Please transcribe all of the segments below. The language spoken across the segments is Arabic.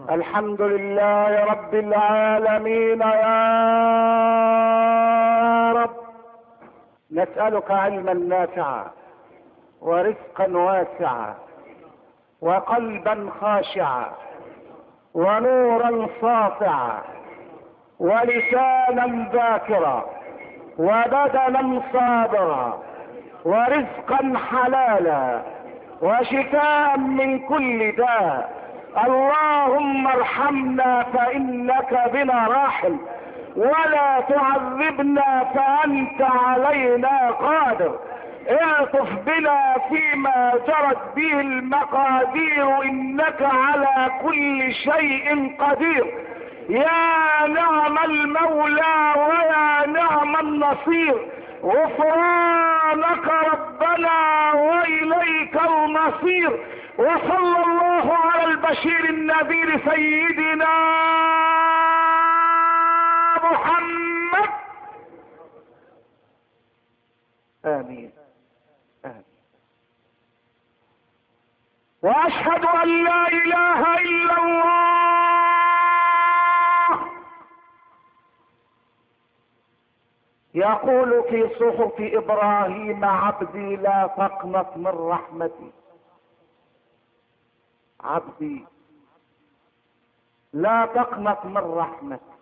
الحمد لله رب العالمين يا رب، نسألك علما نافعا ورزقا واسعا وقلبا خاشعا ونورا ساطعا ولسانا ذاكرا وبدنا صابرا ورزقا حلالا وشفاء من كل داء. اللهم ارحمنا فإنك بنا راحم، ولا تعذبنا فأنت علينا قادر. الطف بنا فيما جرت به المقادير، إنك على كل شيء قدير. يا نعم المولى ويا نعم النصير، غفرانك ربنا وإليك المصير. وصلى الله على البشير النذير سيدنا محمد. آمين آمين. وأشهد أن لا إله إلا الله. يقول في صحف إبراهيم عبدي لا تقنط من رحمتي، عبدي لا تقنط من رحمتي،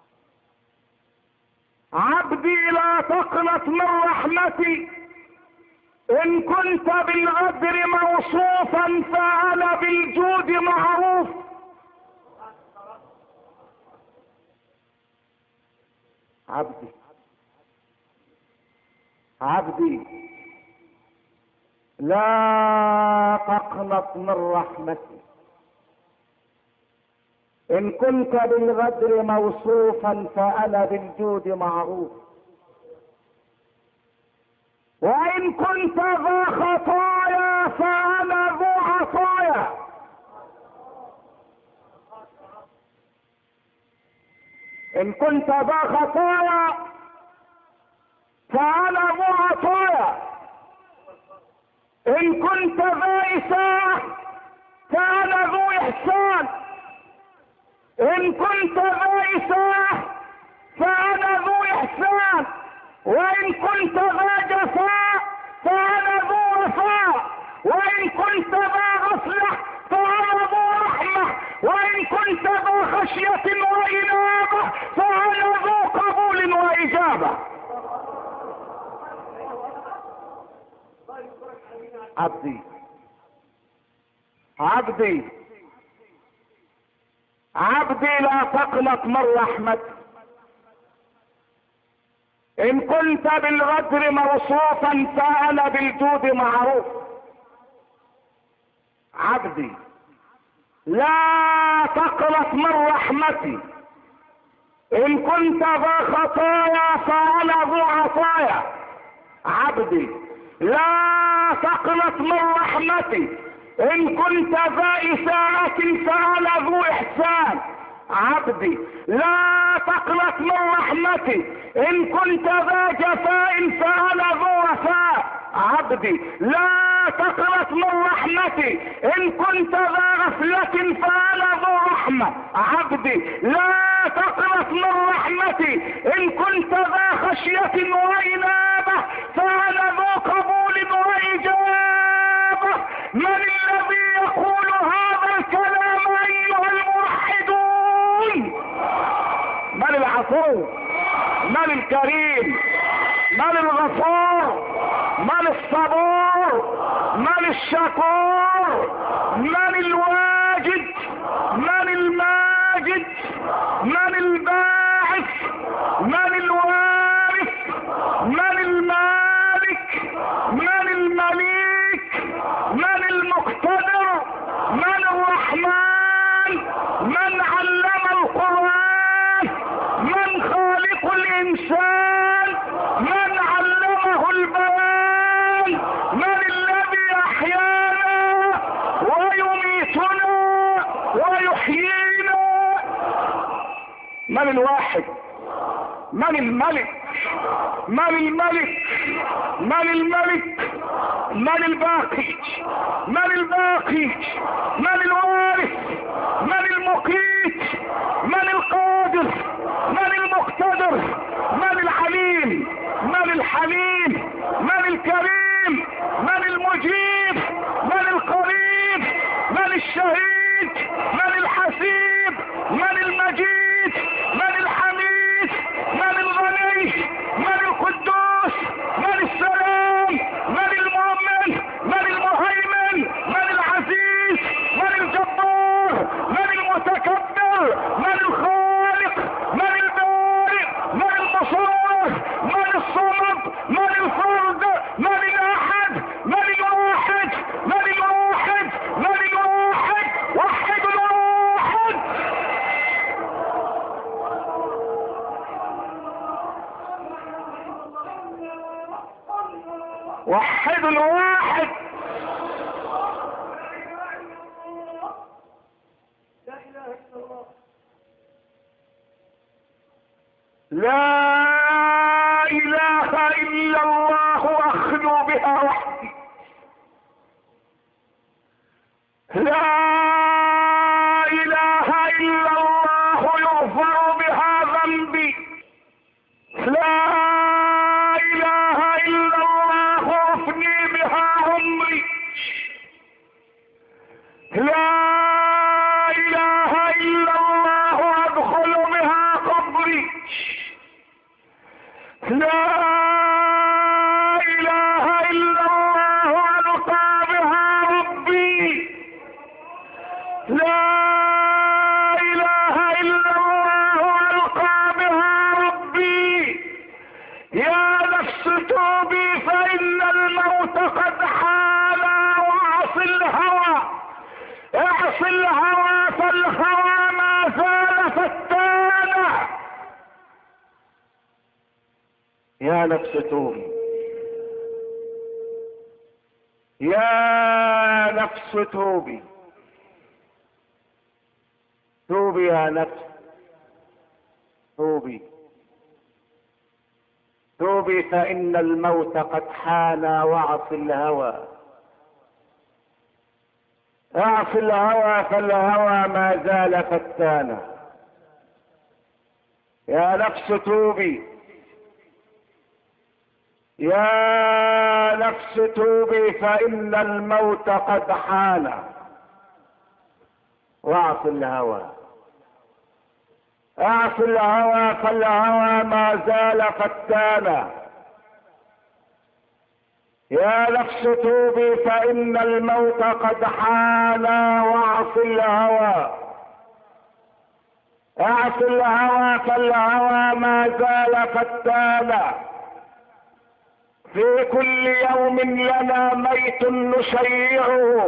عبدي لا تقنط من رحمتي. إن كنت بالغدر موصوفا فأنا بالجود معروف. عبدي عبدي لا تقنط من رحمتي. إن كنت بالغدر موصوفا فأنا بالجود معروف. وإن كنت ذا خطايا فأنا ذو عطايا. إن كنت ذا خطايا فأنا ذو عطايا. إن كنت ذا إساءة فأنا ذو إحسان. إن كنت ذا إساءة فأنا ذو إحسان. وإن كنت ذا جفاء فأنا ذو وفاء. وإن كنت ذا غفلة فأنا ذو رحمة. وإن كنت ذا خشية وإنابة فأنا ذو قبول وإجابة. عبدي عبدي عبدي لا تقنط من رحمتي. إن كنت بالغدر موصوفا فأنا بالجود معروف. عبدي لا تقنط من رحمتي. إن كنت ذا خطايا فأنا ذو عطايا. عبدي لا تقنط من رحمتي. إن كنت ذا إساءة فأنا ذو إحسان. عبدي لا تقنط من رحمتي. إن كنت ذا جفاء فأنا ذو وفاء. عبدي لا تقنط من رحمتي. إن كنت ذا غفلة فأنا ذو رحمة. عبدي لا تقنط من رحمتي. إن كنت ذا خشية وإنابة فأنا ذو قبول وإجابة. من الذي يقول هذا الكلام أيها الموحدون؟ من العفو؟ من الكريم؟ من الغفور؟ من الصبور؟ من الشكور؟ من الواجد؟ من الماجد؟ من الباعث؟ من الوارث؟ من المالك؟ من المليك؟ من المقتدر؟ من الرحمن؟ من علم القرآن؟ من خالق الإنسان؟ من علمه البيان؟ من الذي أحيانا ويميتنا ويحيينا؟ من الواحد؟ من الملك؟ من الملك؟ من الملك؟ من الباقي؟ من الباقي؟ من الوارث؟ من المقيم؟ البر؟ من الخالق؟ من البارئ؟ من المصور؟ من الصمد؟ من الفرد؟ من الاحد؟ من الواحد؟ من الواحد؟ من الواحد؟ وحد الواحد. وحد الواحد. لا اله الا الله اخلو بها وحدي. لا اله الا الله يغفر بها ذنبي. لا اله الا الله افني بها عمري. لا اله الا الله ادخل بها قبري. لا اله الا الله القى بها ربي. لا اله الا الله القى بها ربي. يا نفس توبي فان الموت قد حال واعص الهوى. اعص الهوى فالهوى ما زال فتانا. يا نفس توبي. يا نفس توبي. توبي يا نفس. توبي. توبي فإن الموت قد حان واعص الهوى. اعص الهوى فالهوى ما زال فتانا. يا نفس توبي. يا نفس توبي فإن الموت قد حان واعص الهوى. اعص الهوى فالهوى ما زال فتانا. يا نفس توبي فإن الموت قد حان واعص الهوى. اعص الهوى فالهوى ما زال فتانا. في كل يوم لنا ميت نشيعه.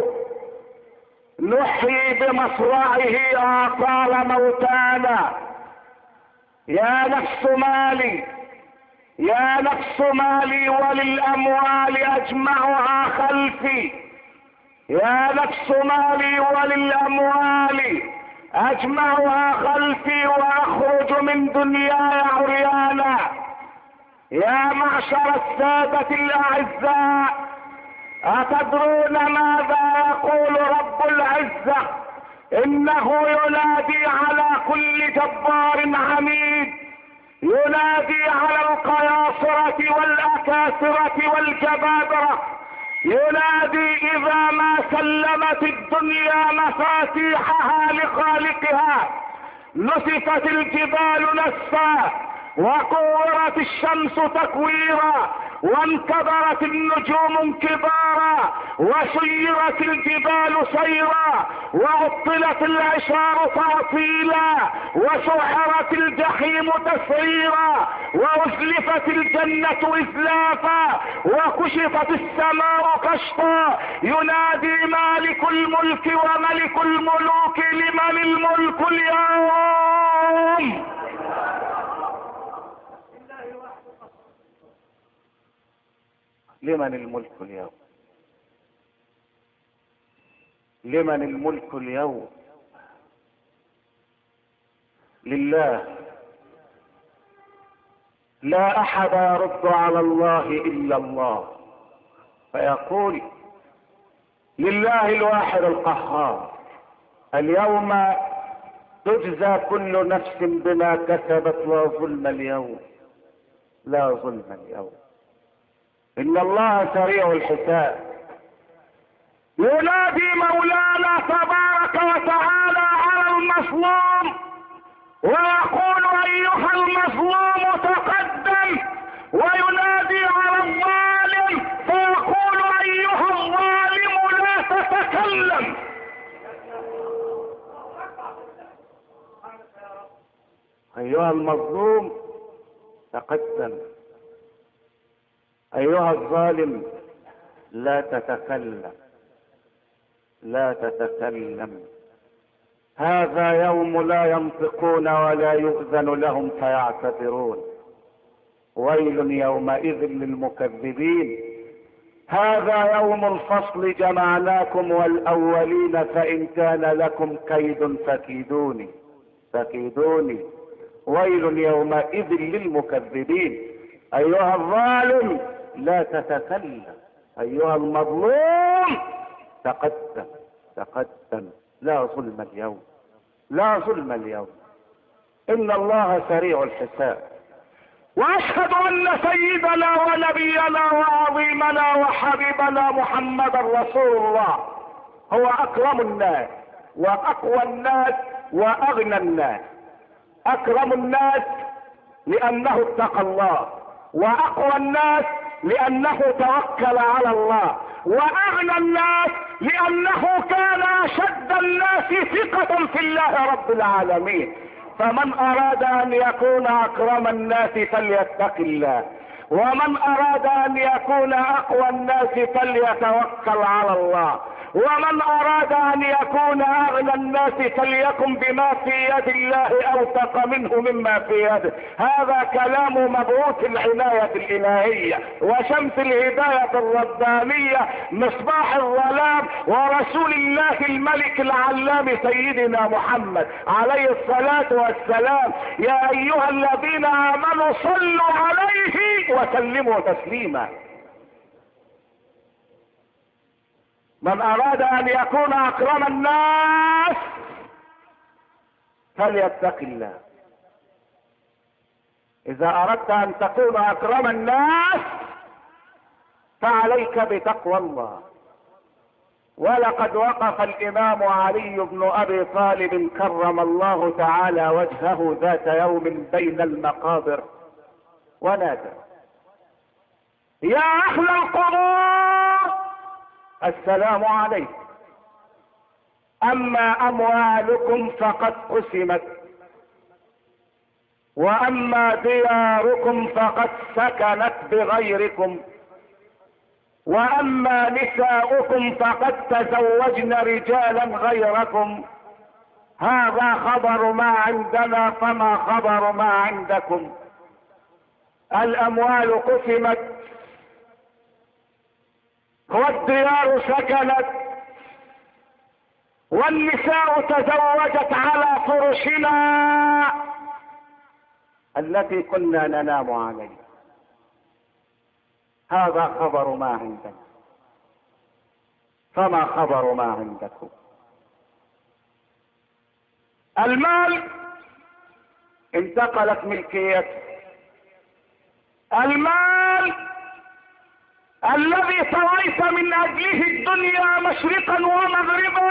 نحيي بمصرعه آثار موتانا. يا نفس مالي. يا نفس مالي وللأموال أجمعها خلفي. يا نفس مالي وللأموال أجمعها خلفي وأخرج من دنياي عريانا. يا معشر السادة الأعزاء، أتدرون ماذا يقول رب العزة؟ إنه ينادي على كل جبار عنيد. ينادي على القياصرة والأكاسرة والجبابرة. ينادي إذا ما سلمت الدنيا مفاتيحها لخالقها نسفت الجبال نسفا وكورت الشمس تكويرا وانكدرت النجوم انكدارا وسيرت الجبال سيرا وعطلت العشار تعطيلا وسحرت الجحيم تسعيرا وازلفت الجنة ازلافا وكشفت السماء كشفا. ينادي مالك الملك وملك الملوك لمن الملك اليوم. لمن الملك اليوم؟ لمن الملك اليوم؟ لله. لا احد يرد على الله الا الله، فيقول لله الواحد القهار. اليوم تجزى كل نفس بما كسبت لا ظلم اليوم. لا ظلم اليوم، ان الله سريع الحساب. ينادي مولانا تبارك وتعالى على المظلوم ويقول ايها المظلوم تقدم، وينادي على الظالم فيقول ايها الظالم لا تتكلم. ايها المظلوم تقدم. ايها الظالم لا تتكلم، لا تتكلم. هذا يوم لا ينطقون ولا يؤذن لهم فيعتذرون. ويل يومئذ للمكذبين. هذا يوم الفصل جمعناكم والأولين فإن كان لكم كيد فكيدوني فكيدوني. ويل يومئذ للمكذبين. أيها الظالم لا تتكلم. أيها المظلوم تقدم تقدم. لا ظلم اليوم، لا ظلم اليوم. إن الله سريع الحساب. واشهد ان سيدنا ونبينا وعظيمنا وحبيبنا محمد رسول الله هو اكرم الناس واقوى الناس واغنى الناس. اكرم الناس لانه اتقى الله، واقوى الناس لانه توكل على الله، واغنى الناس لانه كان اشد الناس ثقة في الله رب العالمين. فمن اراد ان يكون اكرم الناس فليتق الله، ومن اراد ان يكون اقوى الناس فليتوكل على الله، ومن اراد ان يكون اغنى الناس فليكن بما في يد الله اوثق منه مما في يده. هذا كلام مبعوث العناية الالهية وشمس الهداية الربانية مصباح الظلام ورسول الله الملك العلام سيدنا محمد عليه الصلاة والسلام. يا ايها الذين امنوا صلوا عليه وسلموا تسليما. من اراد ان يكون اكرم الناس فليتق الله. اذا اردت ان تكون اكرم الناس فعليك بتقوى الله. ولقد وقف الامام علي بن ابي طالب كرم الله تعالى وجهه ذات يوم بين المقابر ونادى: يا اهل القبور السلام عليكم، اما اموالكم فقد قسمت، واما دياركم فقد سكنت بغيركم، واما نساؤكم فقد تزوجن رجالا غيركم. هذا خبر ما عندنا فما خبر ما عندكم. الاموال قسمت والديار سكنت والنساء تزوجت على فرشنا التي كنا ننام عليها. هذا خبر ما عندنا فما خبر ما عندكم. المال انتقلت ملكيته. المال الذي طويت من اجله الدنيا مشرقا ومغربا،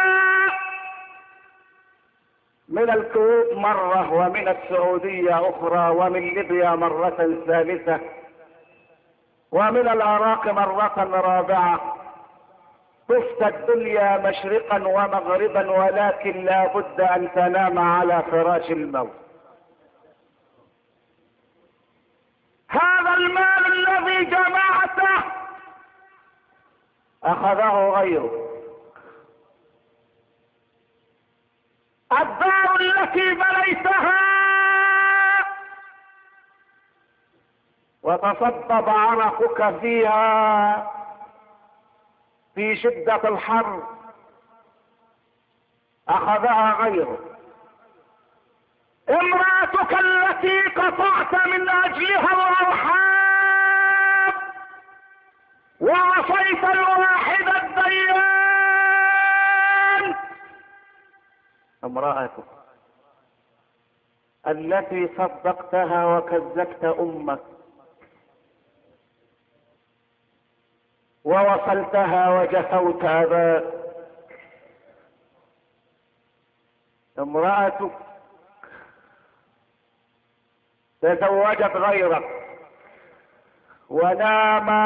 من الكويت مرة ومن السعودية اخرى ومن ليبيا مرة ثالثة ومن العراق مرة رابعة. طفت الدنيا مشرقا ومغربا ولكن لا بد ان تنام على فراش الموت. هذا المال الذي جمعته اخذه غيره. الدار التي بنيتها وتصبب عرقك فيها في شدة الحر اخذها غيره. امرأتك التي قطعت من اجلها الارحام وعصيت الواحد الديان، امرأتك التي صدقتها وكذبت امك ووصلتها وجفوت اباك. امرأتك تزوجت غيرك وناما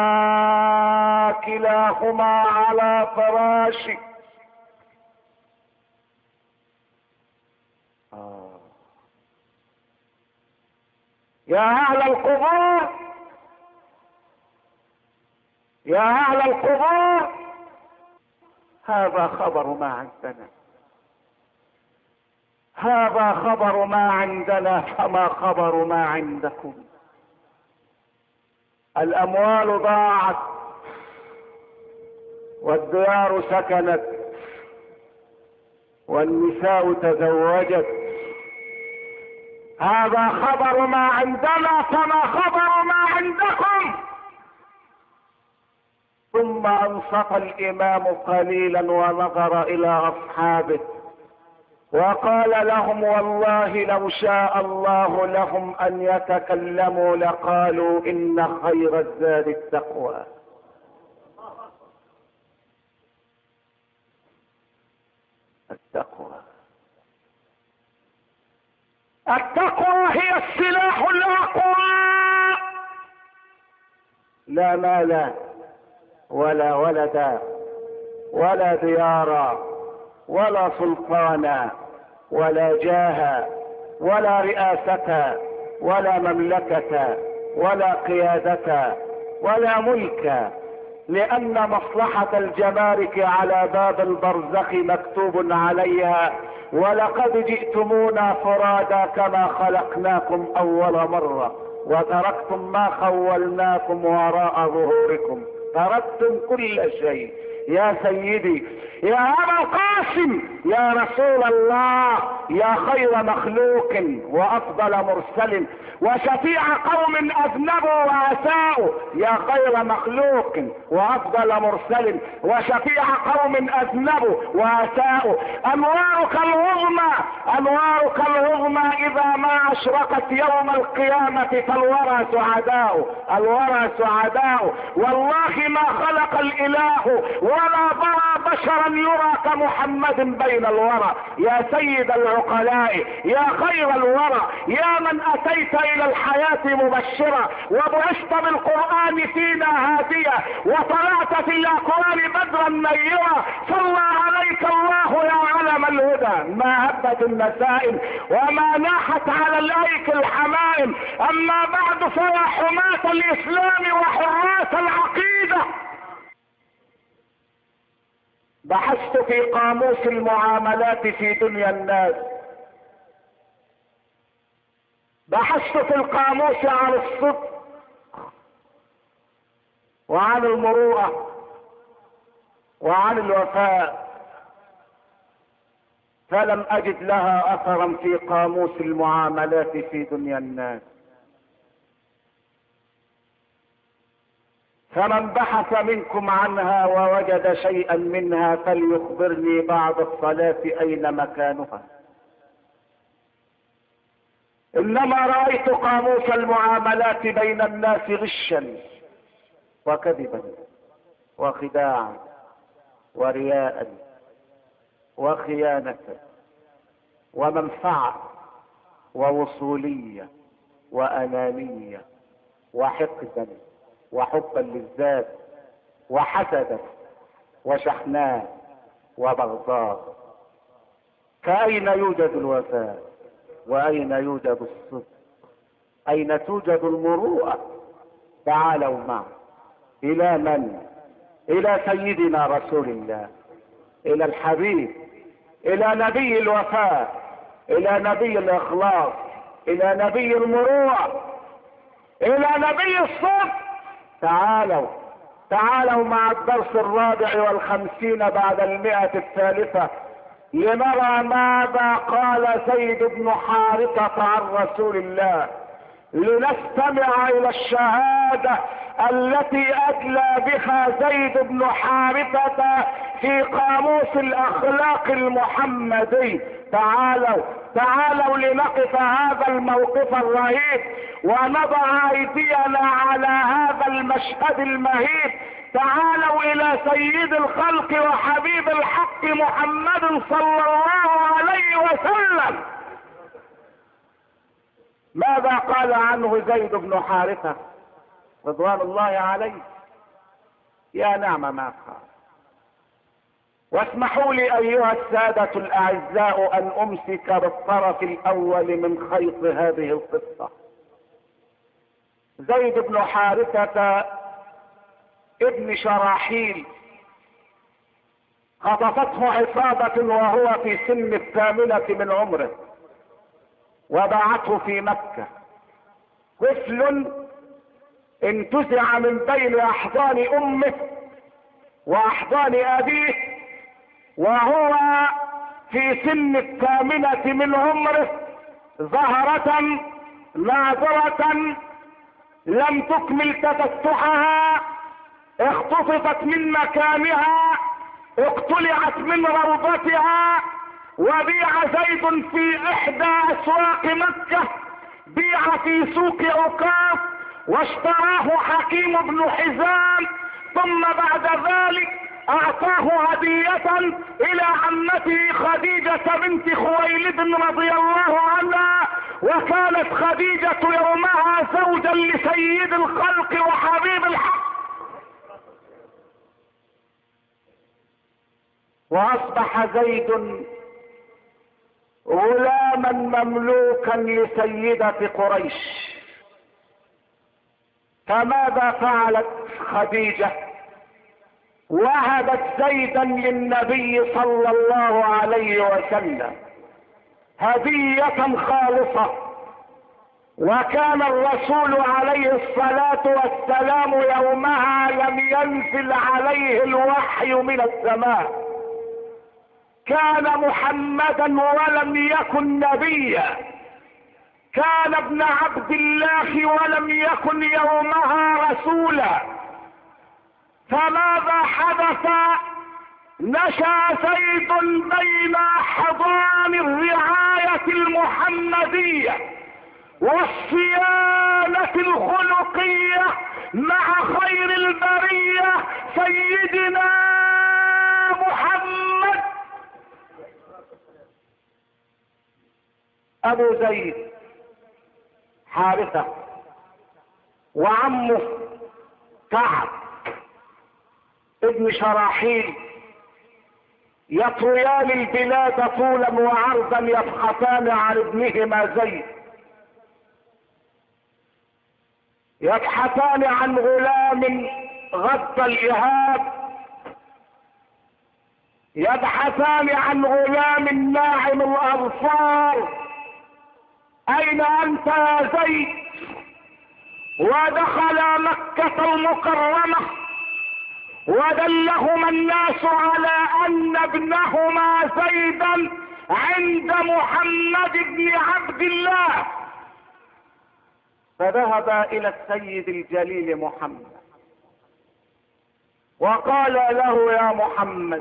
كلاهما على فراشك. يا اهل القبور، يا اهل القبور، هذا خبر ما عندنا، هذا خبر ما عندنا، فما خبر ما عندكم؟ الاموال ضاعت والديار سكنت والنساء تزوجت، هذا خبر ما عندنا، فما خبر ما عندكم؟ ثم انصت الامام قليلا ونظر الى اصحابه وقال لهم: والله لو شاء الله لهم ان يتكلموا لقالوا ان خير الزاد التقوى. التقوى، التقوى هي السلاح الاقوى. لا مال ولا ولدا ولا ديارا ولا سلطانا ولا جاها ولا رئاسة ولا مملكة ولا قيادة ولا ملك، لأن مصلحة الجمارك على باب البرزخ مكتوب عليها: ولقد جئتمونا فرادا كما خلقناكم أول مرة وتركتم ما خولناكم وراء ظهوركم، تركتم كل شيء. يا سيدي، يا أبا القاسم، يا رسول الله، يا خير مخلوق وأفضل مرسل وشفيع قوم أذنبوا وأساءوا، يا خير مخلوق وأفضل مرسل وشفيع قوم أذنبوا وأساءوا، أنوارك العظمى، أنوارك العظمى إذا ما أشرقت يوم القيامة فالورى سعداء، الورى سعداء. والله ما خلق الإله ولا ضرى بشرا يرى كمحمد بين الورى. يا سيد العقلاء، يا خير الورى، يا من أتيت إلى الحياة مبشرة وبعثت بالقرآن فينا هادية وطلعت في الأكوان بدرا نيرا، صلى عليك الله يا علم الهدى. ما هبت النسائم وما ناحت على الأيك الحمائم، أما بعد فيا حماة الإسلام وحراس العقيدة، بحثت في قاموس المعاملات في دنيا الناس، بحثت في القاموس عن الصدق وعن المروءة وعن الوفاء، فلم اجد لها اثرا في قاموس المعاملات في دنيا الناس. فمن بحث منكم عنها ووجد شيئا منها فليخبرني بعد الصلاة اين مكانها. انما رأيت قاموس المعاملات بين الناس غشا وكذبا وخداعا ورياء وخيانة ومنفعة ووصولية وأنانية وحقدا وحبا للذات وحسدا وشحناء وبغضاء. فأين يوجد الوفاء؟ وأين يوجد الصدق؟ أين توجد المروءة؟ تعالوا معا إلى من؟ إلى سيدنا رسول الله، إلى الحبيب، إلى نبي الوفاء، إلى نبي الإخلاص، إلى نبي المروءة، إلى نبي الصدق. تعالوا تعالوا مع الدرس 54 بعد 100 لنرى ماذا قال زيد بن حارثة عن رسول الله، لنستمع إلى الشهادة التي أدلى بها زيد بن حارثة في قاموس الأخلاق المحمدي. تعالوا تعالوا لنقف هذا الموقف الرهيب ونضع أيدينا على هذا المشهد المهيب. تعالوا إلى سيد الخلق وحبيب الحق محمد صلى الله عليه وسلم. ماذا قال عنه زيد بن حارثة رضوان الله عليه؟ يا نعم ما قال. واسمحوا لي ايها السادة الاعزاء ان امسك بالطرف الاول من خيط هذه القصة. زيد بن حارثة ابن شراحيل خطفته عصابة وهو في سن 8 من عمره وباعته في مكة. طفل انتزع من بين احضان امه واحضان ابيه وهو في سن 8 من عمره، زهرة ناظرة لم تكمل تفتحها، اختطفت من مكانها، اقتلعت من روضتها، وبيع زيد في احدى اسواق مكة، بيع في سوق عكاظ، واشتراه حكيم بن حزام، ثم بعد ذلك اعطاه هدية الى عمته خديجة بنت خويلد رضي الله عنها، وكانت خديجة يومها زوجا لسيد الخلق وحبيب الحق. واصبح زيد غلاما مملوكا لسيدة قريش. فماذا فعلت خديجة؟ وهبت زيدا للنبي صلى الله عليه وسلم هدية خالصة، وكان الرسول عليه الصلاة والسلام يومها لم ينزل عليه الوحي من السماء، كان محمدا ولم يكن نبيا، كان ابن عبد الله ولم يكن يومها رسولا. فماذا حدث؟ نشأ زيد بين حضان الرعاية المحمدية والصيانة الخلقية مع خير البرية سيدنا محمد. ابو زيد حارثة وعمه كعب ابن شراحيل يطويان البلاد طولا وعرضا، يبحثان عن ابنهما زيد، يبحثان عن غلام غض الإهاب، يبحثان عن غلام ناعم الأظفار. أين أنت يا زيد؟ ودخل مكة المكرمة ودلهما الناس على ان ابنهما زيدا عند محمد بن عبد الله، فذهب الى السيد الجليل محمد وقال له: يا محمد،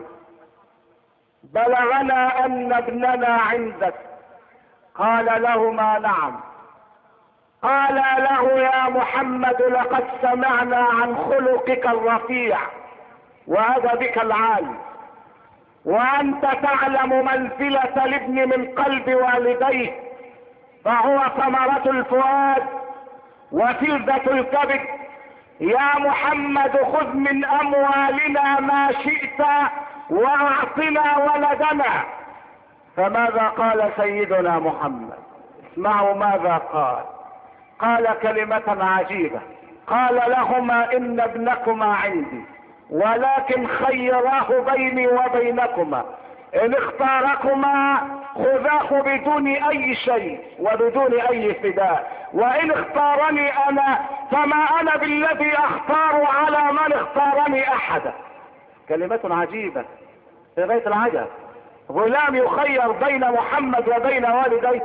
بلغنا ان ابننا عندك. قال لهما: نعم. قال له: يا محمد، لقد سمعنا عن خلقك الرفيع وادبك العالي، وانت تعلم منزلة الابن من قلب والديه، فهو ثمرة الفؤاد وفلذة الكبد. يا محمد، خذ من اموالنا ما شئت واعطنا ولدنا. فماذا قال سيدنا محمد؟ اسمعوا ماذا قال. قال كلمة عجيبة، قال لهما: ان ابنكما عندي، ولكن خيراه بيني وبينكما، ان اختاركما خذاه بدون اي شيء وبدون اي فداء، وان اختارني انا فما انا بالذي اختار على من اختارني احدا. كلمة عجيبة في غاية العجب. غلام يخير بين محمد وبين والديه،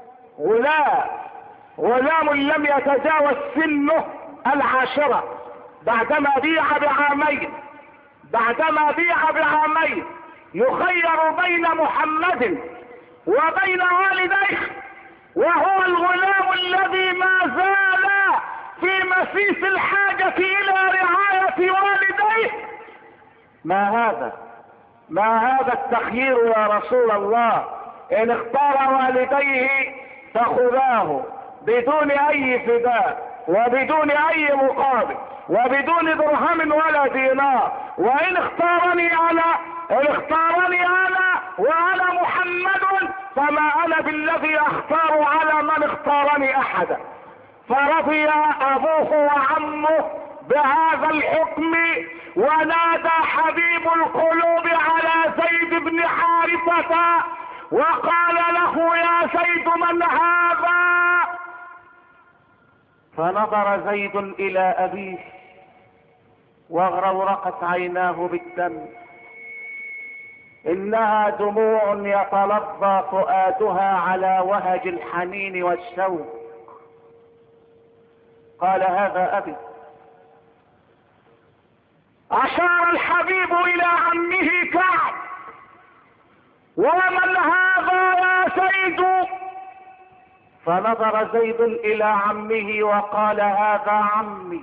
غلام لم يتجاوز سنه 10 بعدما بيع بعامين يخير بين محمد وبين والديه، وهو الغلام الذي ما زال في مسيس الحاجة الى رعاية والديه. ما هذا التخيير يا رسول الله؟ ان اختار والديه فخذاه بدون اي فداء وبدون اي مقابل وبدون درهم ولا دينار، وان اختارني انا وانا محمد فما انا بالذي اختار على من اختارني احدا. فرضي ابوه وعمه بهذا الحكم، ونادى حبيب القلوب على زيد بن حارثة وقال له: يا زيد من هذا؟ فنظر زيد الى ابيه واغرورقت عيناه بالدم، انها دموع يتلظى فؤادها على وهج الحنين والشوق. قال: هذا ابي. اشار الحبيب الى عمه كعب: ومن هذا يا زيد؟ فنظر زيد الى عمه وقال: هذا عمي.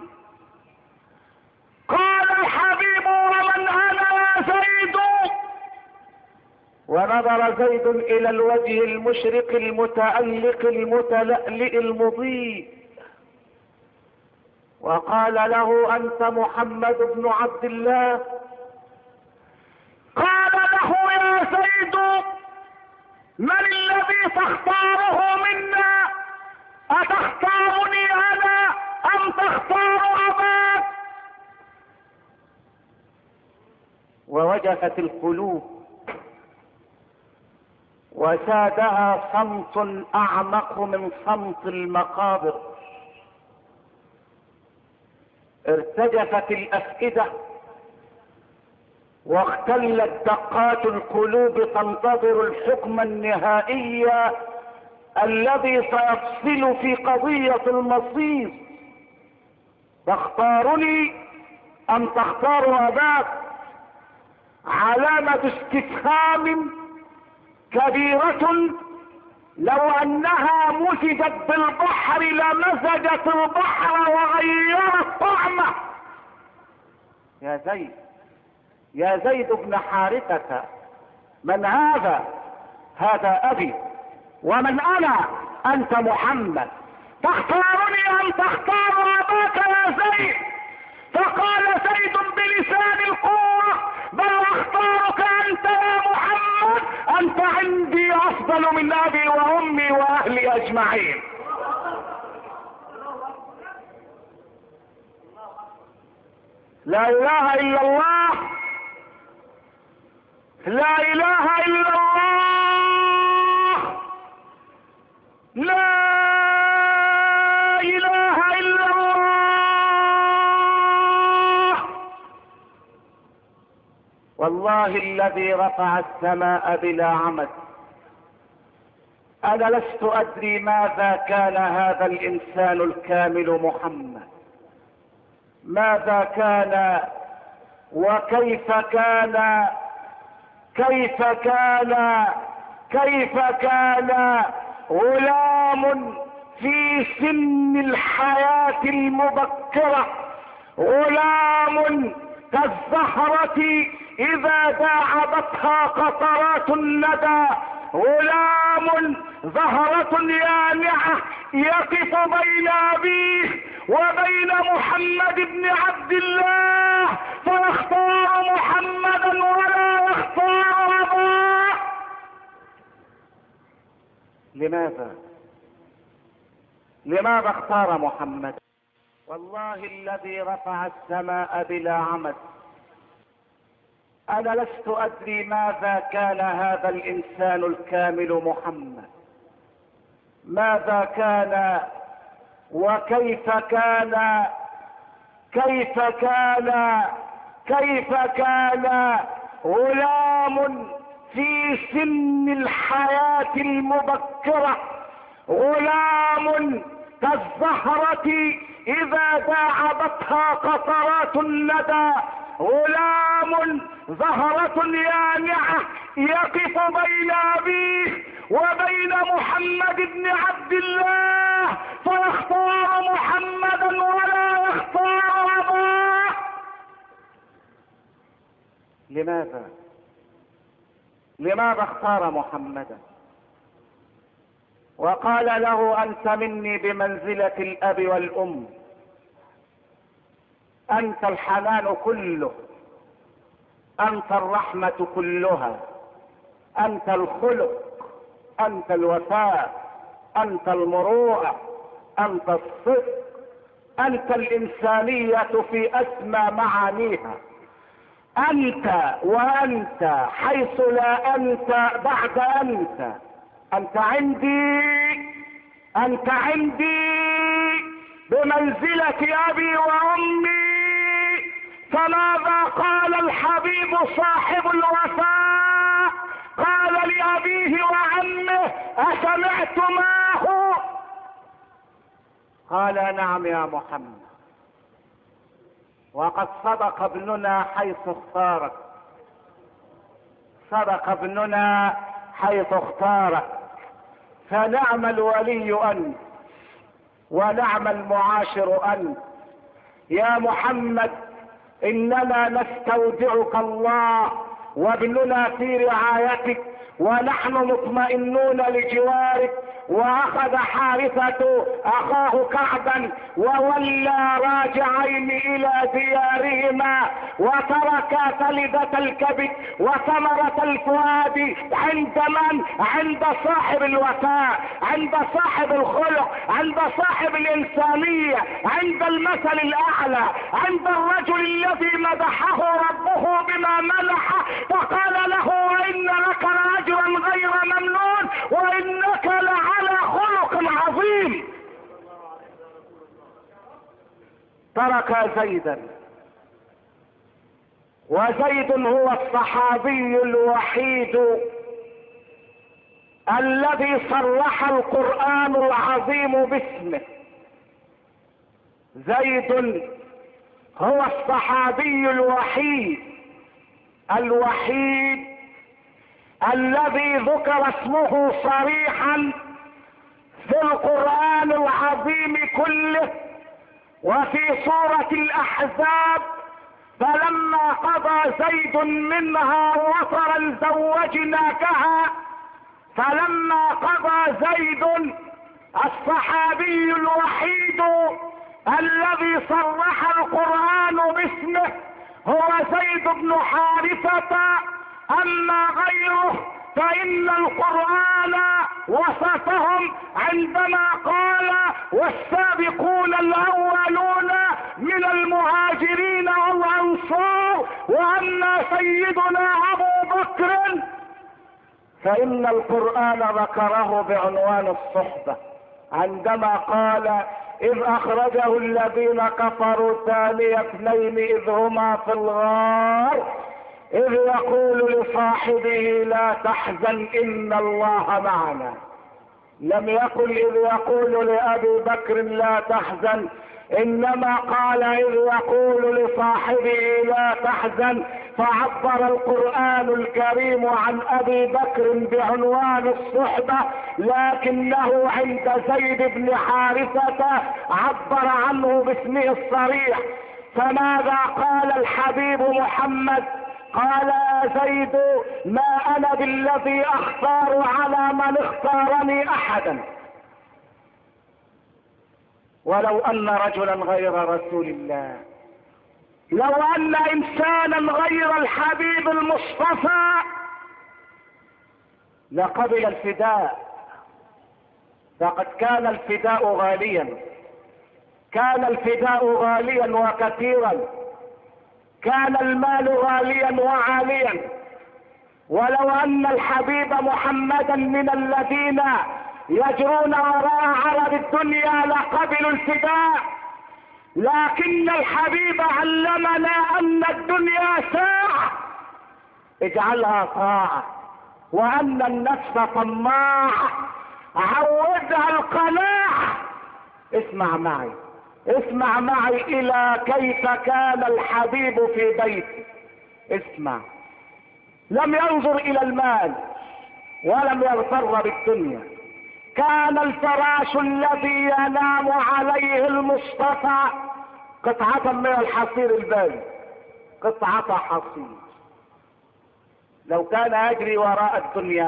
قال الحبيب: ومن انا يا زيد؟ ونظر زيد الى الوجه المشرق المتألق المتلألئ المضيء وقال له: انت محمد بن عبد الله؟ قال له: يا زيد، من الذي تختاره منا؟ اتختارني انا ام تختار اباك؟ ووجفت القلوب وسادها صمت اعمق من صمت المقابر. ارتجفت الافئدة واختلت دقات القلوب تنتظر الحكم النهائي الذي سيفصل في قضية المصير. تختارني ام تختار اباك؟ علامة استفهام كبيرة لو انها مزجت بالبحر لمزجت البحر وغيرت طعمه. يا زيد، يا زيد بن حارثة، من هذا؟ هذا ابي. ومن انا؟ انت محمد. تختارني ام تختار اباك يا زيد؟ فقال زيد بلسان القوة: بل اختارك انت يا محمد، انت عندي افضل من ابي وامي واهلي اجمعين. لا اله الا الله، لا اله الا الله، لا اله الا الله. والله الذي رفع السماء بلا عمد، انا لست ادري ماذا كان هذا الانسان الكامل محمد، ماذا كان وكيف كان، كيف كان، كيف كان غلام في سن الحياة المبكرة، غلام كالزهرة اذا داعبتها قطرات الندى، غلام زهرة يانعة يقف بين ابيه وبين محمد بن عبد الله، فيختار محمدا ولا يختار اباه. لماذا اختار محمد؟ والله الذي رفع السماء بلا عمد، انا لست ادري ماذا كان هذا الانسان الكامل محمد، ماذا كان وكيف كان، كيف كان، كيف كان غلام في سن الحياة المبكرة، غلام كالزهرة اذا داعبتها قطرات الندى، غلام زهرة يانعة يقف بين ابيه وبين محمد بن عبد الله، فيختار محمدا ولا يختار اباه. لماذا اختار محمدا؟ وقال له: انت مني بمنزلة الاب والام، انت الحنان كله، انت الرحمة كلها، انت الخلق، انت الوفاء، انت المروءة، انت الصدق، انت الانسانية في اسمى معانيها، انت وانت حيث لا انت بعد انت. انت عندي، انت عندي بمنزلة ابي وامي. فماذا قال الحبيب صاحب الوفاء؟ قال لابيه وعمه: اسمعتماه؟ قال: نعم يا محمد. وقد صدق ابننا حيث اختارك، صدق ابننا حيث اختارك. فنعم الولي انت ونعم المعاشر انت يا محمد. اننا نستودعك الله، وابننا في رعايتك، ونحن مطمئنون لجوارك. واخذ حارثة اخاه كعبا وولى راجعين الى ديارهما، وترك فلذة الكبد وثمرة الفؤاد عند من؟ عند صاحب الوفاء، عند صاحب الخلق، عند صاحب الانسانية، عند المثل الاعلى، عند الرجل الذي مدحه ربه بما منح، فقال له: وان لك لاجرا غير ممنون، وانك لعلى خلق عظيم. ترك زيدا، وزيد هو الصحابي الوحيد الذي صرح القرآن العظيم باسمه. زيد هو الصحابي الوحيد الذي ذكر اسمه صريحا في القرآن العظيم كله وفي سورة الأحزاب. فلما قضى زيد منها وطرا زوجناكها، فلما قضى زيد الصحابي الوحيد الذي صرح القرآن باسمه هو زيد بن حارثة. اما غيره فان القرآن وصفهم عندما قال: والسابقون الاولون من المهاجرين والانصار. واما سيدنا ابو بكر فان القرآن ذكره بعنوان الصحبة، عندما قال: اذ اخرجه الذين كفروا ثاني اثنين اذ هما في الغار اذ يقول لصاحبه لا تحزن ان الله معنا. لم يقل اذ يقول لابي بكر لا تحزن، انما قال اذ يقول لصاحبه لا تحزن. فعبر القرآن الكريم عن ابي بكر بعنوان الصحبة، لكنه عند زيد بن حارثة عبر عنه باسمه الصريح. فماذا قال الحبيب محمد؟ قال: يا زيد ما انا بالذي اختار على من اختارني احدا، ولو ان رجلا غير رسول الله، لو ان انسانا غير الحبيب المصطفى لقبل الفداء. فقد كان الفداء غاليا، كان الفداء غاليا وكثيرا، كان المال غاليا وعاليا. ولو ان الحبيب محمدا من الذين يجرون وراء عرض الدنيا لقبلوا الفداء، لكن الحبيب علمنا ان الدنيا ساعة اجعلها طاعة، وان النفس طماعة عودها القناعة. اسمع معي، اسمع معي الى كيف كان الحبيب في بيته. اسمع، لم ينظر الى المال ولم يغتر بالدنيا. كان الفراش الذي ينام عليه المصطفى قطعة من الحصير البارد، قطعة حصير. لو كان يجري وراء الدنيا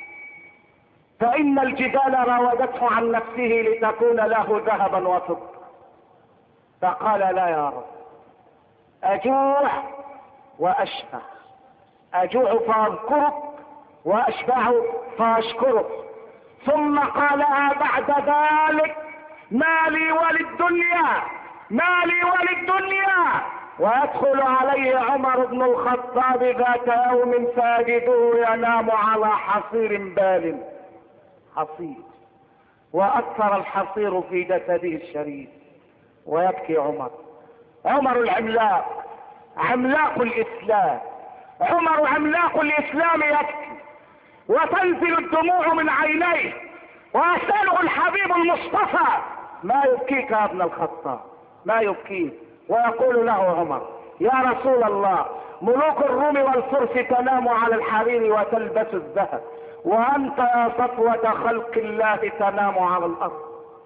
فإن الجبال راودته عن نفسه لتكون له ذهبا وفضة، فقال: لا يا رب، أجوع وأشبع، أجوع فأذكرك وأشبع فأشكرك. ثم قالها بعد ذلك مالي وللدنيا، مالي وللدنيا. ويدخل عليه عمر بن الخطاب ذات يوم فيجده ينام على حصير بال، حصير، وأثر الحصير في جسده الشريف، ويبكي عمر. عمر العملاق، عملاق الإسلام، عمر عملاق الإسلام يبكي وتنزل الدموع من عينيه، ويسأله الحبيب المصطفى: ما يبكيك يا ابن الخطاب؟ ما يبكيك؟ ويقول له عمر: يا رسول الله، ملوك الروم والفرس تنام على الحرير وتلبس الذهب، وأنت يا صفوة خلق الله تنام على الأرض،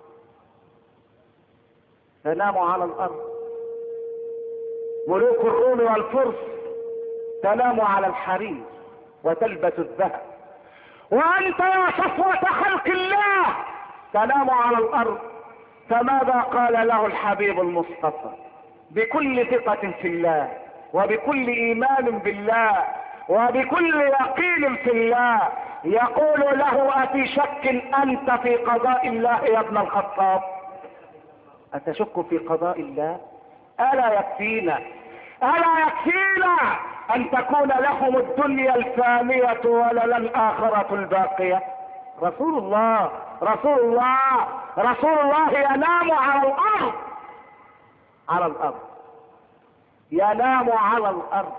تنام على الأرض. ملوك الروم والفرس تنام على الحرير وتلبس الذهب، وأنت يا صفوة خلق الله تنام على الأرض. فماذا قال له الحبيب المصطفى بكل ثقة في الله، وبكل إيمان بالله، وبكل يقين في الله؟ يقول له: أفي شك أنت في قضاء الله يا ابن الخطاب؟ أتشك في قضاء الله؟ ألا يكفينا، ألا يكفينا أن تكون لهم الدنيا الفانية ولنا الآخرة الباقية؟ رسول الله، رسول الله، رسول الله ينام على الأرض، على الأرض، ينام على الأرض،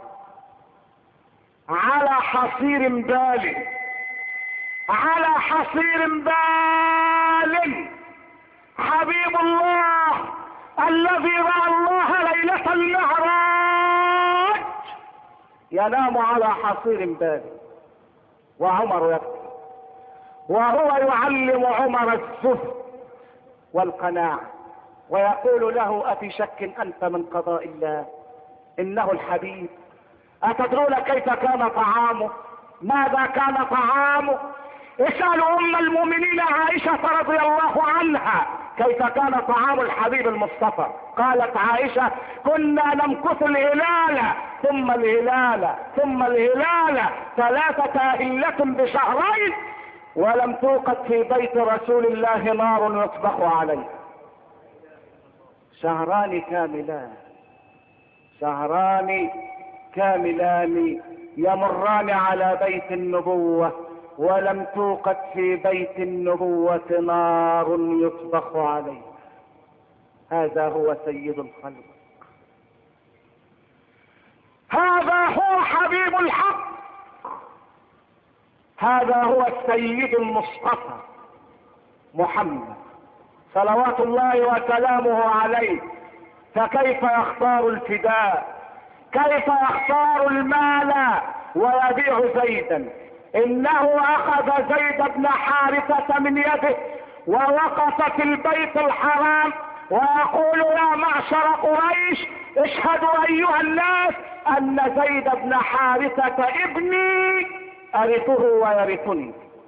على حصير بال، على حصير بال. حبيب الله الذي رأى الله ليلة المعراج ينام على حصير بال، وعمر يبكي، وهو يعلم عمر الزهد والقناعة، ويقول له: أفي شك أنت من قضاء الله؟ إنه الحبيب. أتدرون كيف كان طعامه؟ ماذا كان طعامه؟ اسألوا أم المؤمنين عائشة رضي الله عنها كيف كان طعام الحبيب المصطفى. قالت عائشة: كنا نمكث الهلال ثم الهلال ثم الهلال 3 أهلة بشهرين، ولم توقد في بيت رسول الله نار يطبخ عليه. شهران كاملان، شهران كاملان يمران على بيت النبوة، ولم توقد في بيت النبوة نار يطبخ عليه. هذا هو سيد الخلق، هذا هو حبيب الحق، هذا هو السيد المصطفى محمد صلوات الله وسلامه عليه. فكيف يختار الفداء؟ كيف يختار المال ويبيع زيدا؟ انه اخذ زيد بن حارثة من يده ووقف في البيت الحرام ويقول: يا معشر قريش، اشهدوا ايها الناس ان زيد بن حارثة ابني ارثه ويرثني.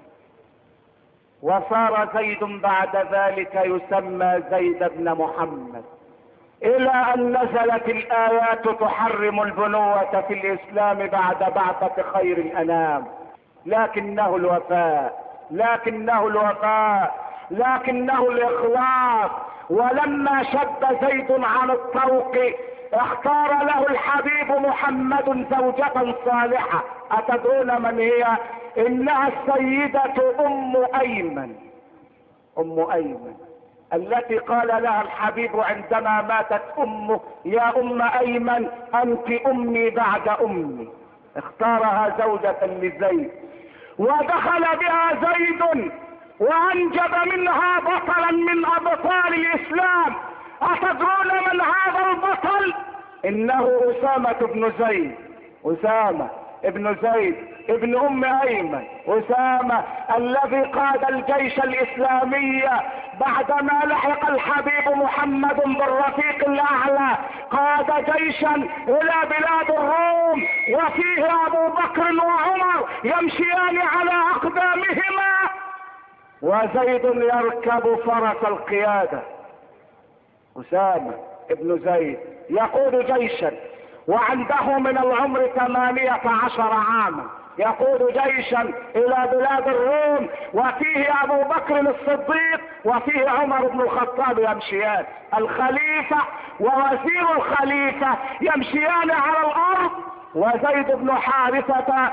وصار زيد بعد ذلك يسمى زيد بن محمد، الى ان نزلت الايات تحرم البنوة في الاسلام بعد بعثة خير الانام. لكنه الوفاء، لكنه الوفاء، لكنه الاخلاص. ولما شد زيد عن الطوق اختار له الحبيب محمد زوجة صالحة. أتدرون من هي؟ إنها السيدة أم أيمن، أم أيمن التي قال لها الحبيب عندما ماتت أمه: يا أم أيمن أنت أمي بعد أمي. اختارها زوجة لزيد، ودخل بها زيد وأنجب منها بطلا من أبطال الإسلام. أتدرون من هذا البطل؟ إنه أسامة بن زيد، أسامة ابن زيد ابن ام ايمن، اسامة الذي قاد الجيش الاسلامي بعدما لحق الحبيب محمد بالرفيق الاعلى. قاد جيشا الى بلاد الروم وفيه ابو بكر وعمر يمشيان على اقدامهما، وزيد يركب فرس القيادة. اسامة ابن زيد يقود جيشا وعنده من العمر 18 عاما، يقود جيشا الى بلاد الروم، وفيه ابو بكر الصديق وفيه عمر بن الخطاب يمشيان، الخليفة ووزير الخليفة يمشيان على الارض، وزيد بن حارثة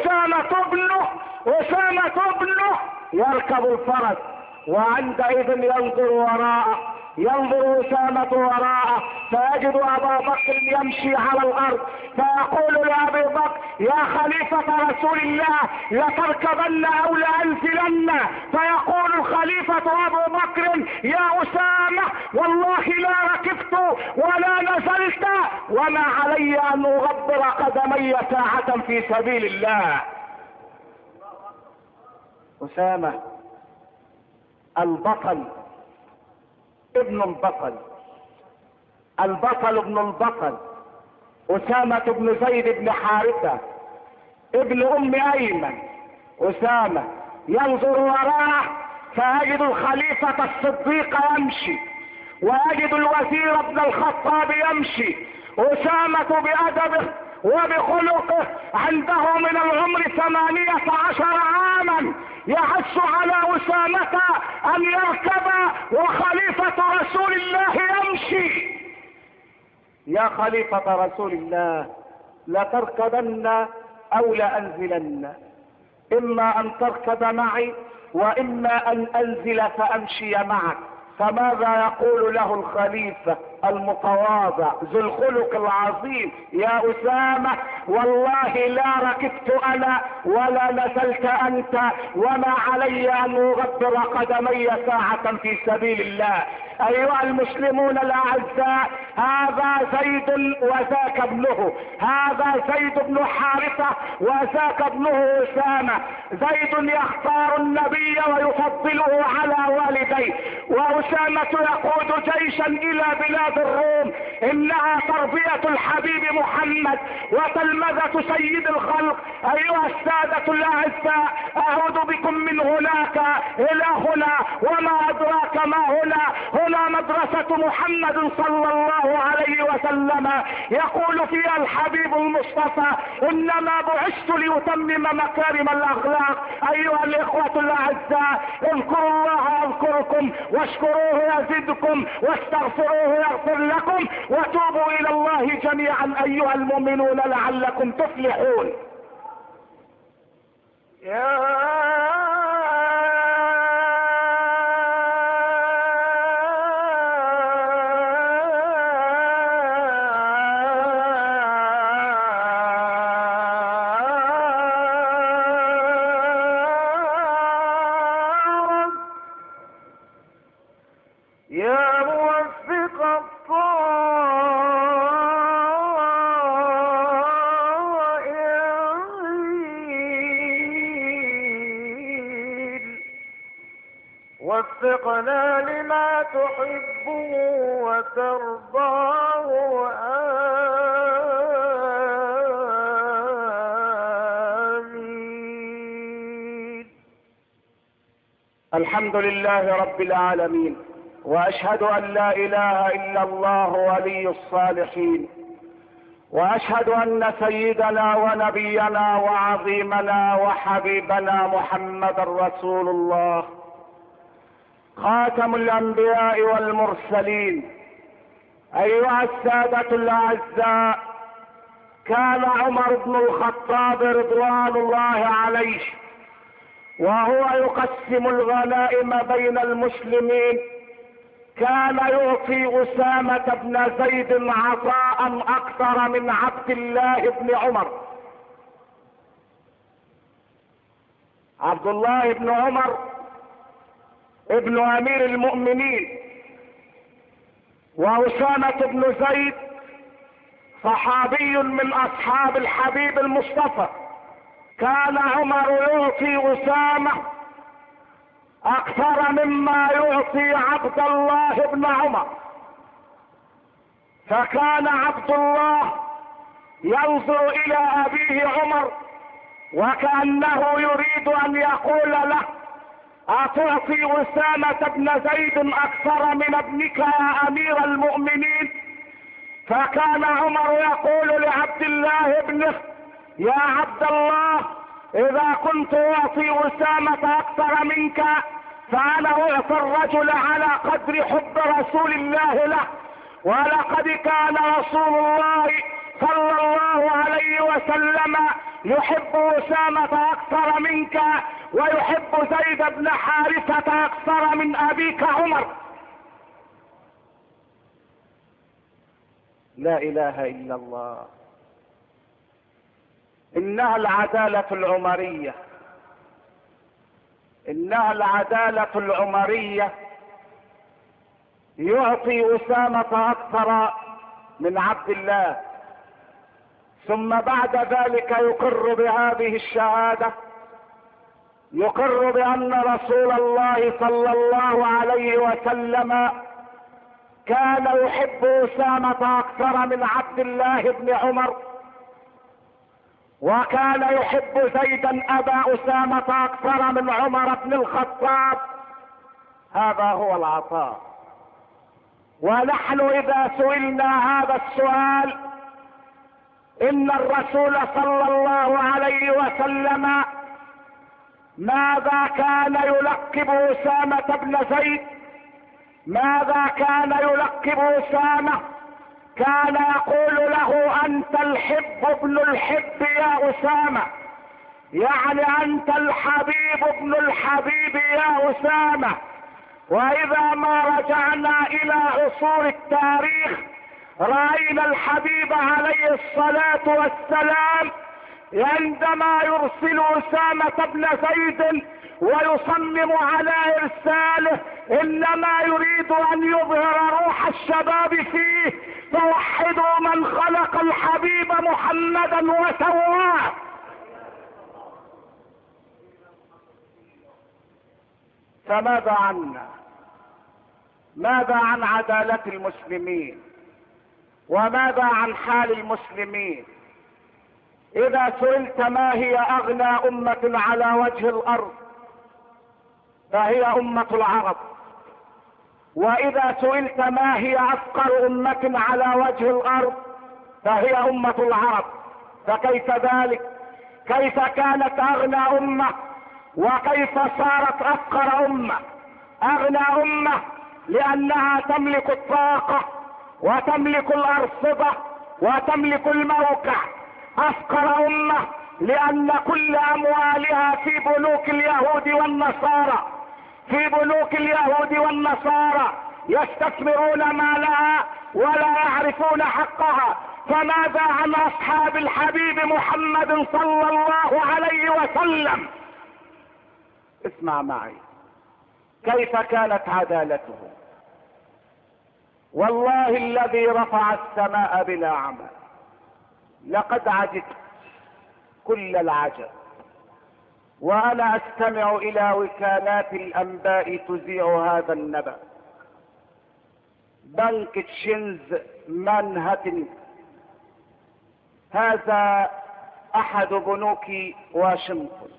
أسامة ابنه يركب الفرس، وعندئذ ينظر أسامة وراءه فيجد أبا بكر يمشي على الأرض، فيقول لأبي بكر يا خليفة رسول الله لتركبن أو لأنزلن، فيقول الخليفة أبو بكر يا أسامة والله لا ركبت ولا نزلت، وما علي أن أغبر قدمي ساعة في سبيل الله. أسامة البطل ابن البطل ابن البطل، أسامة بن زيد بن حارثة ابن أم أيمن. أسامة ينظر وراءه فيجد الخليفة الصديق يمشي، ويجد الوزير ابن الخطاب يمشي. أسامة بأدبه وبخلقه عنده من العمر 18 عاما، يحث على أسامة أن يركب وخليفة رسول الله يمشي. يا خليفة رسول الله لتركبن أو لأنزلن، إما أن تركب معي وإما أن أنزل فأمشي معك. فماذا يقول له الخليفة المتواضع ذو الخلق العظيم؟ يا أسامة والله لا ركبت أنا ولا نزلت أنت، وما علي أن أغبر قدمي ساعة في سبيل الله. أيها المسلمون الأعزاء، هذا زيد وذاك ابنه، هذا زيد بن حارثة وذاك ابنه أسامة. زيد يختار النبي ويفضله على والديه، وأسامة يقود جيشا إلى بلاد الروم. إنها تربية الحبيب محمد وتلمذة سيد الخلق. أيها السادة الأعزاء، أعود بكم من هناك إلى هنا، وما أدراك ما هنا مدرسة محمد صلى الله عليه وسلم. يقول فيها الحبيب المصطفى إنما بعثت لأتمم مكارم الأخلاق. أيها الإخوة الأعزاء، اذكروا الله يذكركم، واشكروه يزدكم، واستغفروه يغفر لكم، وتوبوا إلى الله جميعا أيها المؤمنون لعلكم تفلحون. يا موفق الطائعين، وفقنا لما تحبه وترضاه، آمين. الحمد لله رب العالمين، واشهد ان لا اله الا الله ولي الصالحين، واشهد ان سيدنا ونبينا وعظيمنا وحبيبنا محمد رسول الله، خاتم الانبياء والمرسلين. ايها السادة الاعزاء، كان عمر بن الخطاب رضوان الله عليه وهو يقسم الغنائم بين المسلمين كان يعطي أسامة بن زيد عطاء أكثر من عبد الله بن عمر. عبد الله بن عمر ابن أمير المؤمنين، وأسامة بن زيد صحابي من أصحاب الحبيب المصطفى. كان عمر يعطي أسامة أكثر مما يعطي عبد الله بن عمر، فكان عبد الله ينظر إلى أبيه عمر وكأنه يريد أن يقول له أتعطي أسامة بن زيد أكثر من ابنك يا أمير المؤمنين؟ فكان عمر يقول لعبد الله ابنه يا عبد الله اذا كنت اعطي اسامة اكثر منك فانا اعطي الرجل على قدر حب رسول الله له. ولقد كان رسول الله صلى الله عليه وسلم يحب اسامة اكثر منك ويحب زيد بن حارثة اكثر من ابيك عمر. لا اله الا الله. انها العدالة العمرية، انها العدالة العمرية. يعطي اسامة اكثر من عبد الله، ثم بعد ذلك يقر بهذه الشهادة، يقر بان رسول الله صلى الله عليه وسلم كان يحب اسامة اكثر من عبد الله بن عمر، وكان يحب زيدا ابا اسامة اكثر من عمر بن الخطاب. هذا هو العطاء. ونحن اذا سئلنا هذا السؤال، ان الرسول صلى الله عليه وسلم ماذا كان يلقب اسامة بن زيد؟ ماذا كان يلقب اسامة؟ كان يقول له انت الحب ابن الحب يا اسامة، يعني انت الحبيب ابن الحبيب يا اسامة. واذا ما رجعنا الى عصور التاريخ رأينا الحبيب عليه الصلاة والسلام عندما يرسل اسامة بن زيد ويصمم على ارساله انما يريد ان يظهر روح الشباب فيه، فوحدوا من خلق الحبيب محمدا وسواه. فماذا عنا؟ ماذا عن عدالة المسلمين؟ وماذا عن حال المسلمين؟ اذا سئلت ما هي اغنى امة على وجه الارض فهي امة العرب، واذا سئلت ما هي افقر امة على وجه الارض فهي امة العرب. فكيف ذلك؟ كيف كانت اغنى امة وكيف صارت افقر امة؟ اغنى امة لانها تملك الطاقة وتملك الارصدة وتملك الموقع. افقر امة لان كل اموالها في بنوك اليهود والنصارى، في بنوك اليهود والنصارى يستثمرون مالها ولا يعرفون حقها. فماذا عن اصحاب الحبيب محمد صلى الله عليه وسلم؟ اسمع معي كيف كانت عدالته. والله الذي رفع السماء بلا عمى لقد عجبت كل العجب وانا استمع الى وكالات الانباء تذيع هذا النبأ. بنك تشينز مانهاتن، هذا احد بنوك واشنطن.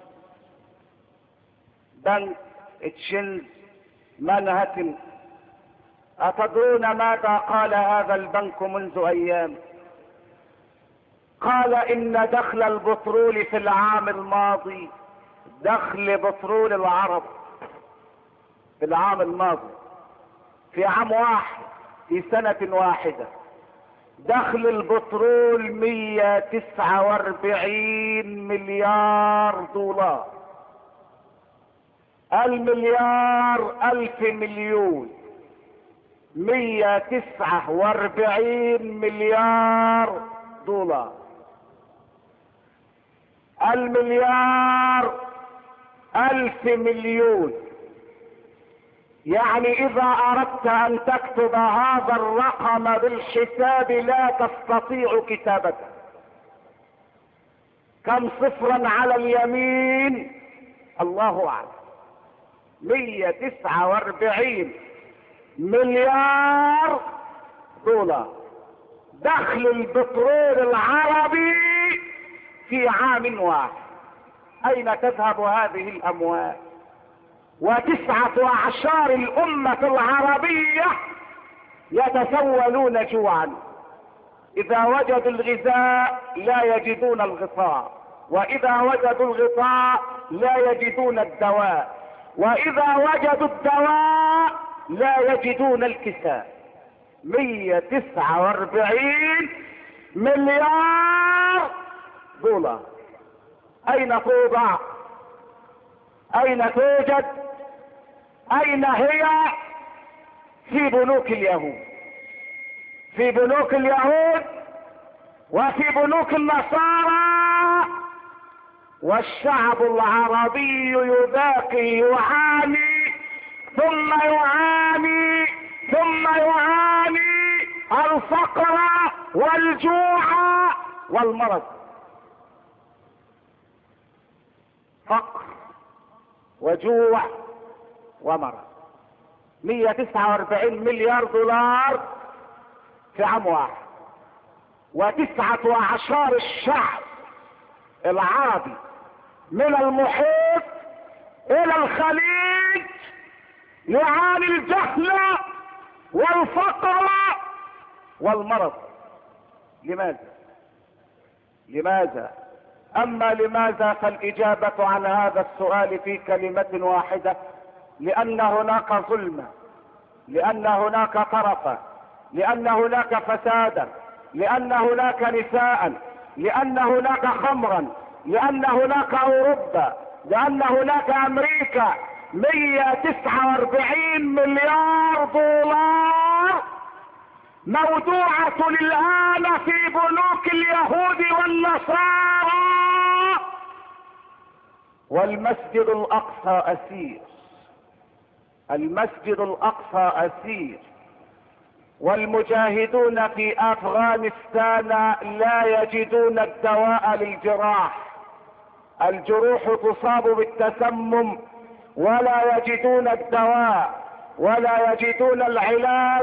بنك تشينز مانهاتن. اتدرون ماذا قال هذا البنك منذ ايام؟ قال ان دخل البترول في العام الماضي، دخل بترول العرب في العام الماضي، في عام واحد، في سنة واحدة، دخل البترول 149 مليار دولار. المليار 1000 مليون، 149 مليار دولار. المليار 1000 مليون، يعني اذا اردت ان تكتب هذا الرقم بالحساب لا تستطيع كتابته. كم صفرا على اليمين؟ الله اعلم. 149 مليار دولار دخل البترول العربي في عام واحد. اين تذهب هذه الاموال؟ و19 الامة العربية يتسولون جوعا، اذا وجدوا الغذاء لا يجدون الغطاء، واذا وجدوا الغطاء لا يجدون الدواء، واذا وجدوا الدواء لا يجدون الكساء. 149 مليار دولار. اين توضع؟ اين توجد؟ اين هي؟ في بنوك اليهود، في بنوك اليهود وفي بنوك النصارى. والشعب العربي يباقي يعاني ثم يعاني ثم يعاني الفقر والجوع والمرض. فقر وجوع ومرض. 149 مليار دولار في عام واحد، و19 الشعب العربي من المحيط الى الخليج يعاني الجهل والفقر والمرض. لماذا؟ اما لماذا فالاجابة عن هذا السؤال في كلمة واحدة: لان هناك ظلما، لان هناك طرفا، لان هناك فسادا، لان هناك نساء، لان هناك خمرا، لان هناك اوروبا، لان هناك امريكا. 149 مليار دولار موضوعة الآن في بنوك اليهود والنصارى، والمسجد الأقصى أسير. المسجد الأقصى أسير. والمجاهدون في أفغانستان لا يجدون الدواء للجراح. الجروح تصاب بالتسمم ولا يجدون الدواء ولا يجدون العلاج.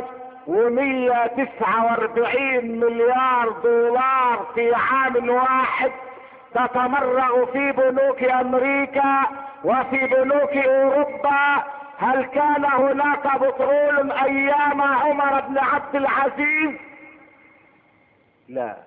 و149 مليار دولار في عام واحد تتمرغ في بنوك امريكا وفي بنوك اوروبا. هل كان هناك بترول ايام عمر بن عبد العزيز؟ لا.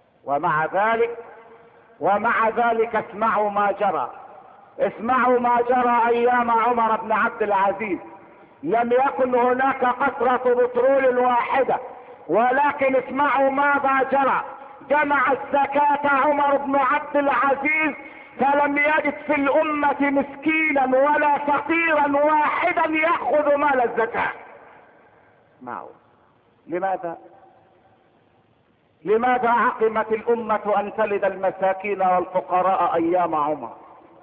ومع ذلك اسمعوا ما جرى، اسمعوا ما جرى ايام عمر بن عبد العزيز. لم يكن هناك قطرة بترول واحدة، ولكن اسمعوا ماذا جرى. جمع الزكاة عمر بن عبد العزيز فلم يجد في الأمة مسكينا ولا فقيرا واحدا يأخذ مال الزكاة معه. لماذا عقمت الأمة أن تلد المساكين والفقراء أيام عمر؟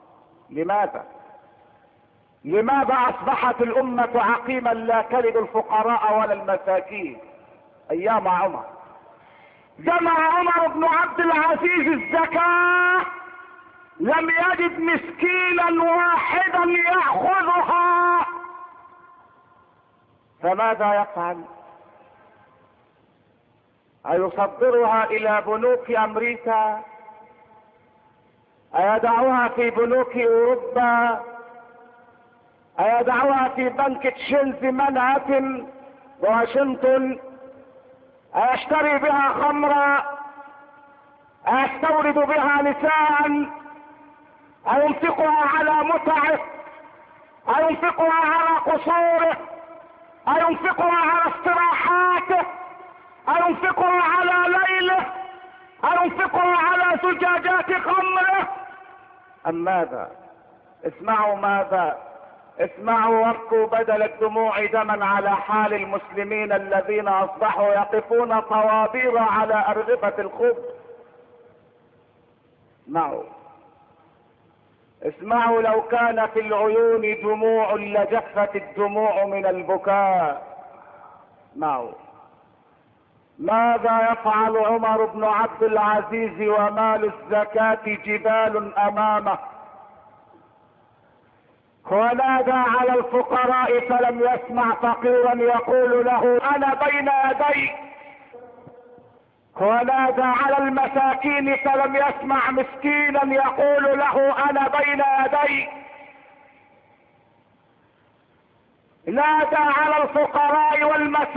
لماذا أصبحت الأمة عقيما لا تلد الفقراء ولا المساكين أيام عمر؟ جمع عمر بن عبد العزيز الزكاة لم يجد مسكينا واحدا يأخذها، فماذا يفعل؟ أيصدرها إلى بنوك أمريكا؟ أيدعوها في بنوك أوروبا؟ أيدعوها في بنك تشيلز منهاتن واشنطن؟ أيشتري بها خمرا؟ أيستورد بها نساء؟ أينفقها على متعه؟ أينفقها على قصوره؟ أينفقها على استراحاته؟ أينفقها على ليله؟ أينفقها على زجاجات خمره؟ أم ماذا؟ اسمعوا وابكوا بدل الدموع دما على حال المسلمين الذين اصبحوا يقفون طوابير على ارغفة الخبز. اسمعوا لو كان في العيون دموع لجفت الدموع من البكاء. ماذا يفعل عمر بن عبد العزيز ومال الزكاة جبال امامه؟ ونادى على الفقراء فلم يسمع فقيرا يقول له انا بين يديك، ونادى على المساكين فلم يسمع مسكينا يقول له انا بين يديك. نادى على الفقراء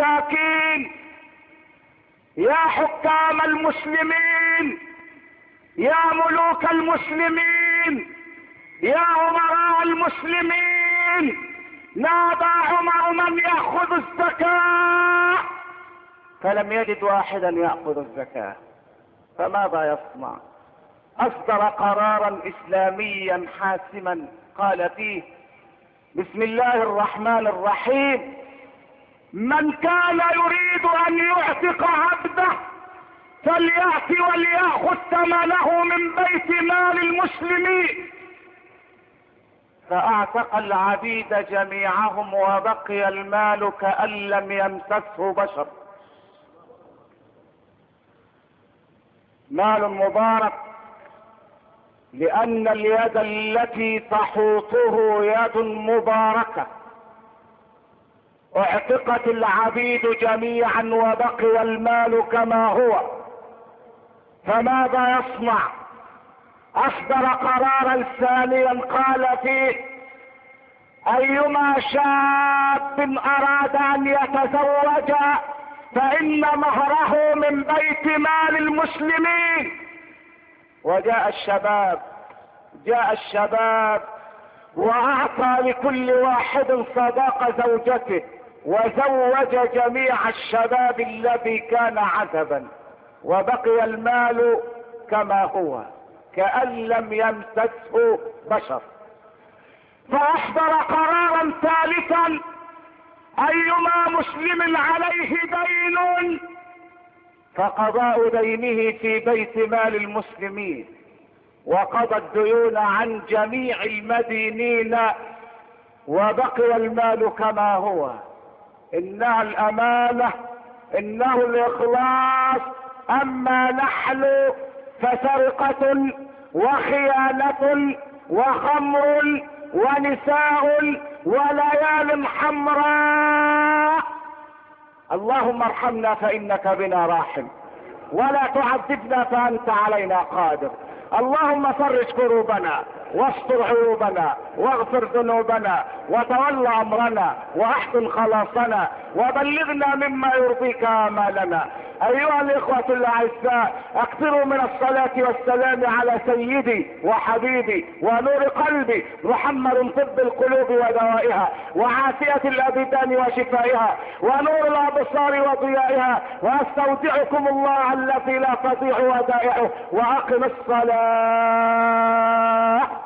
والمساكين: يا حكام المسلمين، يا ملوك المسلمين، يا أمراء المسلمين، نادى عمر من يأخذ الزكاة، فلم يجد واحدا يأخذ الزكاة، فماذا يصنع؟ أصدر قرارا إسلاميا حاسما قال فيه: بسم الله الرحمن الرحيم، من كان يريد أن يعتق عبده فليأتي وليأخذ ثمنه من بيت مال المسلمين. فأعتق العبيد جميعهم وبقي المال كأن لم يمسسه بشر. مال مبارك، لأن اليد التي تحوطه يد مباركة. اعتقت العبيد جميعا وبقي المال كما هو، فماذا يصنع؟ أصدر قرارا ثانيا قال فيه: أيما شاب أراد أن يتزوج فإن مهره من بيت مال المسلمين. وجاء الشباب وأعطى لكل واحد صداق زوجته، وزوج جميع الشباب الذي كان عزبا، وبقي المال كما هو كأن لم يمسسه بشر. فأصدر قرارا ثالثا: أيما مسلم عليه دين فقضاء دينه في بيت مال المسلمين، وقضى الديون عن جميع المدينين وبقي المال كما هو. إنها الأمانة، إنه الإخلاص. أما نحن فسرقة وخيانة وخمر ونساء وليال حمراء. اللهم ارحمنا فإنك بنا راحم، ولا تعذبنا فأنت علينا قادر. اللهم فرج كروبنا واستر عيوبنا واغفر ذنوبنا وتول امرنا واحسن خلاصنا وبلغنا مما يرضيك امالنا. ايها الاخوة الاعزاء، اكثروا من الصلاة والسلام على سيدي وحبيبي ونور قلبي محمد، طب القلوب ودوائها وعافية الابدان وشفائها ونور الابصار وضيائها، واستودعكم الله الذي لا تضيع ودائعه، واقم الصلاة.